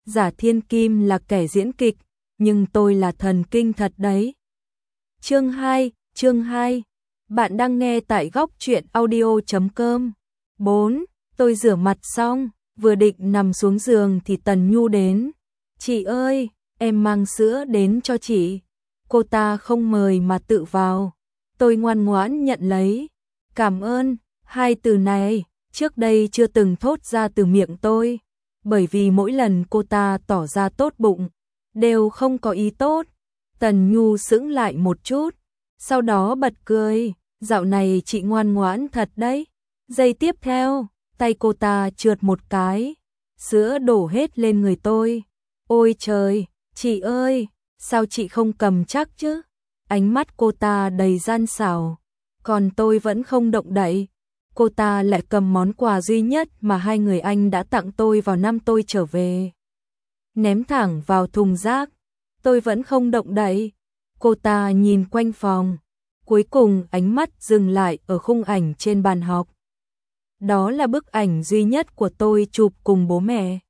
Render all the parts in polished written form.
Giả Thiên Kim là kẻ diễn kịch, nhưng tôi là thần kinh thật đấy. Chương 2. Bạn đang nghe tại góc truyện audio.com. 4. Tôi rửa mặt xong, vừa định nằm xuống giường thì Tần Nhu đến. Chị ơi, em mang sữa đến cho chị. Cô ta không mời mà tự vào. Tôi ngoan ngoãn nhận lấy. Cảm ơn, hai từ này, trước đây chưa từng thốt ra từ miệng tôi. Bởi vì mỗi lần cô ta tỏ ra tốt bụng, đều không có ý tốt. Tần Nhu sững lại một chút, sau đó bật cười. Dạo này chị ngoan ngoãn thật đấy. Giây tiếp theo, tay cô ta trượt một cái, sữa đổ hết lên người tôi. Ôi trời, chị ơi, sao chị không cầm chắc chứ? Ánh mắt cô ta đầy gian xảo, còn tôi vẫn không động đậy. Cô ta lại cầm món quà duy nhất mà hai người anh đã tặng tôi vào năm tôi trở về, ném thẳng vào thùng rác. Tôi vẫn không động đậy. Cô ta nhìn quanh phòng, cuối cùng ánh mắt dừng lại ở khung ảnh trên bàn học. Đó là bức ảnh duy nhất của tôi chụp cùng bố mẹ.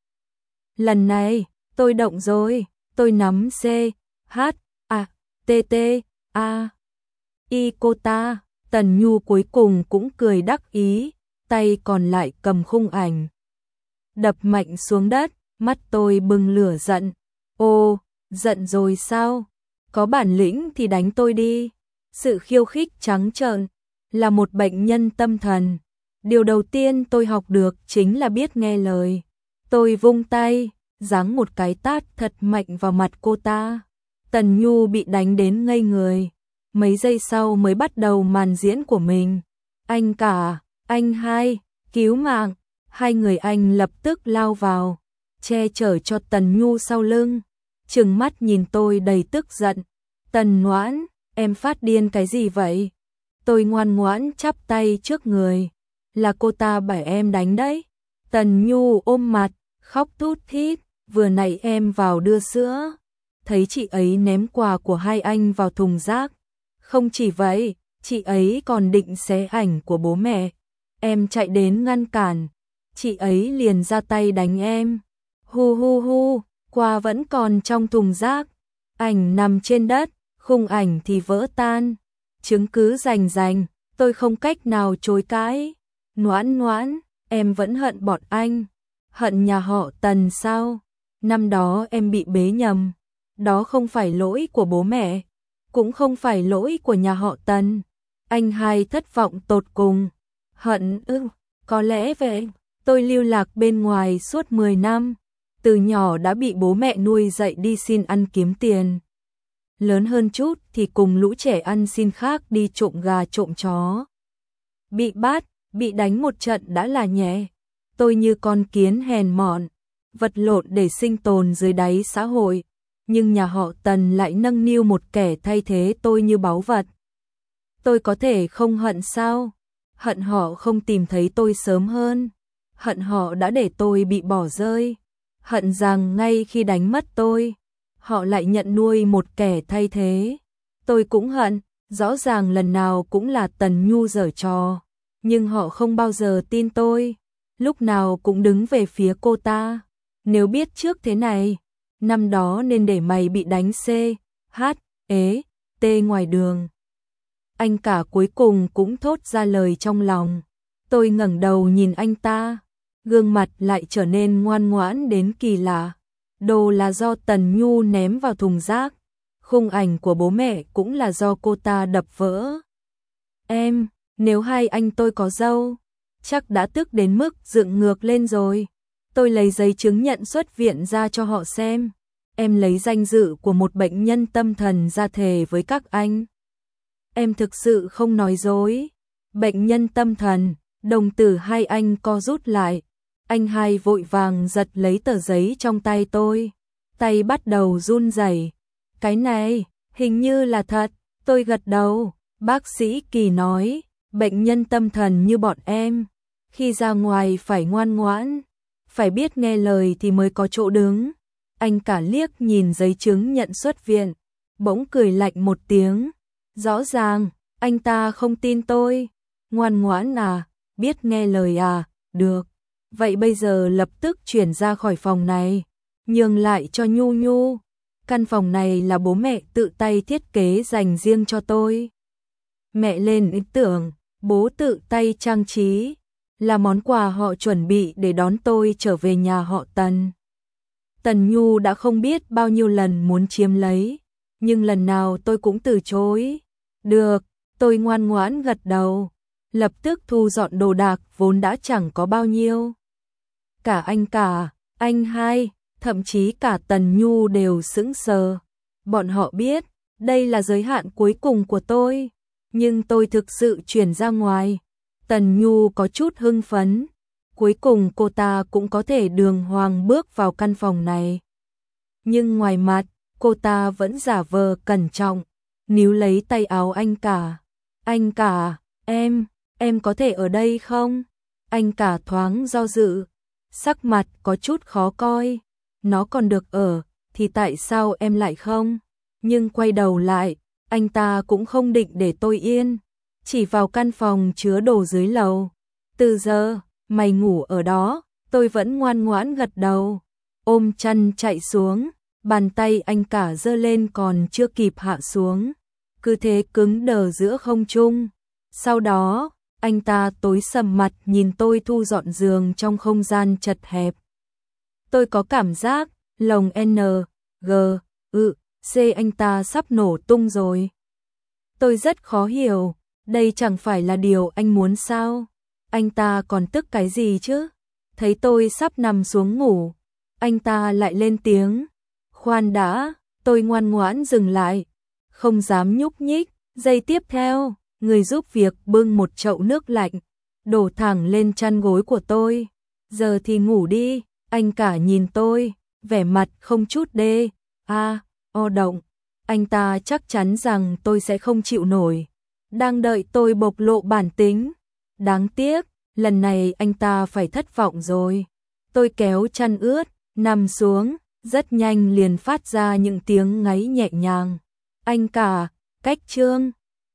Lần này, tôi động rồi, tôi nắm C, H, A, T, T, A, I cô ta. Tần Nhu cuối cùng cũng cười đắc ý, tay còn lại cầm khung ảnh, đập mạnh xuống đất. Mắt tôi bừng lửa giận. Ô, giận rồi sao? Có bản lĩnh thì đánh tôi đi. Sự khiêu khích trắng trợn. Là một bệnh nhân tâm thần, điều đầu tiên tôi học được chính là biết nghe lời. Tôi vung tay, giáng một cái tát thật mạnh vào mặt cô ta. Tần Nhu bị đánh đến ngây người. Mấy giây sau mới bắt đầu màn diễn của mình. Anh cả, anh hai, cứu mạng. Hai người anh lập tức lao vào, che chở cho Tần Nhu sau lưng, trừng mắt nhìn tôi đầy tức giận. Tần Noãn, em phát điên cái gì vậy? Tôi ngoan ngoãn chắp tay trước người. Là cô ta bảo em đánh đấy. Tần Nhu ôm mặt, khóc thút thít. Vừa nãy em vào đưa sữa, thấy chị ấy ném quà của hai anh vào thùng rác. Không chỉ vậy, chị ấy còn định xé ảnh của bố mẹ. Em chạy đến ngăn cản, chị ấy liền ra tay đánh em. Hu hu hu, quà vẫn còn trong thùng rác, ảnh nằm trên đất, khung ảnh thì vỡ tan. Chứng cứ rành rành, tôi không cách nào chối cãi. Noãn Noãn, em vẫn hận bọn anh, hận nhà họ Tần sao? Năm đó em bị bế nhầm, đó không phải lỗi của bố mẹ, cũng không phải lỗi của nhà họ Tần. Anh hai thất vọng tột cùng. Hận ư? Có lẽ vậy. Tôi lưu lạc bên ngoài suốt 10 năm, từ nhỏ đã bị bố mẹ nuôi dạy đi xin ăn kiếm tiền. Lớn hơn chút thì cùng lũ trẻ ăn xin khác đi trộm gà trộm chó. Bị bắt, bị đánh một trận đã là nhẹ. Tôi như con kiến hèn mọn, vật lộn để sinh tồn dưới đáy xã hội. Nhưng nhà họ Tần lại nâng niu một kẻ thay thế tôi như báu vật. Tôi có thể không hận sao? Hận họ không tìm thấy tôi sớm hơn. Hận họ đã để tôi bị bỏ rơi. Hận rằng ngay khi đánh mất tôi, họ lại nhận nuôi một kẻ thay thế. Tôi cũng hận, rõ ràng lần nào cũng là Tần Nhu giở trò, nhưng họ không bao giờ tin tôi, lúc nào cũng đứng về phía cô ta. Nếu biết trước thế này, năm đó nên để mày bị đánh C, H, ế, T ngoài đường. Anh cả cuối cùng cũng thốt ra lời trong lòng. Tôi ngẩng đầu nhìn anh ta, gương mặt lại trở nên ngoan ngoãn đến kỳ lạ. Đồ là do Tần Nhu ném vào thùng rác, khung ảnh của bố mẹ cũng là do cô ta đập vỡ. Em, nếu hai anh tôi có dâu, chắc đã tức đến mức dựng ngược lên rồi. Tôi lấy giấy chứng nhận xuất viện ra cho họ xem. Em lấy danh dự của một bệnh nhân tâm thần ra thề với các anh. Em thực sự không nói dối. Bệnh nhân tâm thần, đồng tử hai anh co rút lại. Anh hai vội vàng giật lấy tờ giấy trong tay tôi. Tay bắt đầu run rẩy. Cái này, hình như là thật. Tôi gật đầu. Bác sĩ Kỳ nói, bệnh nhân tâm thần như bọn em, khi ra ngoài phải ngoan ngoãn, phải biết nghe lời thì mới có chỗ đứng. Anh cả liếc nhìn giấy chứng nhận xuất viện, bỗng cười lạnh một tiếng. Rõ ràng, anh ta không tin tôi. Ngoan ngoãn à, biết nghe lời à, được. Vậy bây giờ lập tức chuyển ra khỏi phòng này. nhường lại cho Nhu Nhu. Căn phòng này là bố mẹ tự tay thiết kế dành riêng cho tôi. Mẹ lên ý tưởng, bố tự tay trang trí, là món quà họ chuẩn bị để đón tôi trở về nhà họ Tần. Tần Nhu đã không biết bao nhiêu lần muốn chiếm lấy, nhưng lần nào tôi cũng từ chối. Được, tôi ngoan ngoãn gật đầu, lập tức thu dọn đồ đạc vốn đã chẳng có bao nhiêu. Cả anh hai, thậm chí cả Tần Nhu đều sững sờ. Bọn họ biết, đây là giới hạn cuối cùng của tôi, nhưng tôi thực sự chuyển ra ngoài. Tần Nhu có chút hưng phấn, cuối cùng cô ta cũng có thể đường hoàng bước vào căn phòng này. Nhưng ngoài mặt, cô ta vẫn giả vờ cẩn trọng, níu lấy tay áo anh cả. Anh cả, em có thể ở đây không? Anh cả thoáng do dự, sắc mặt có chút khó coi. Nó còn được ở, thì tại sao em lại không? Nhưng quay đầu lại, anh ta cũng không định để tôi yên, chỉ vào căn phòng chứa đồ dưới lầu. Từ giờ, mày ngủ ở đó, tôi vẫn ngoan ngoãn gật đầu. Ôm chăn chạy xuống, bàn tay anh cả giơ lên còn chưa kịp hạ xuống, cứ thế cứng đờ giữa không trung. Sau đó, anh ta tối sầm mặt nhìn tôi thu dọn giường trong không gian chật hẹp. Tôi có cảm giác, lồng C anh ta sắp nổ tung rồi. Tôi rất khó hiểu, đây chẳng phải là điều anh muốn sao? Anh ta còn tức cái gì chứ? Thấy tôi sắp nằm xuống ngủ, anh ta lại lên tiếng. Khoan đã, tôi ngoan ngoãn dừng lại, không dám nhúc nhích. Giây tiếp theo, người giúp việc bưng một chậu nước lạnh, đổ thẳng lên chăn gối của tôi. Giờ thì ngủ đi, anh cả nhìn tôi, vẻ mặt không chút động. Anh ta chắc chắn rằng tôi sẽ không chịu nổi, đang đợi tôi bộc lộ bản tính. Đáng tiếc, lần này anh ta phải thất vọng rồi. Tôi kéo chăn ướt, nằm xuống, rất nhanh liền phát ra những tiếng ngáy nhẹ nhàng. Anh cả, cách chương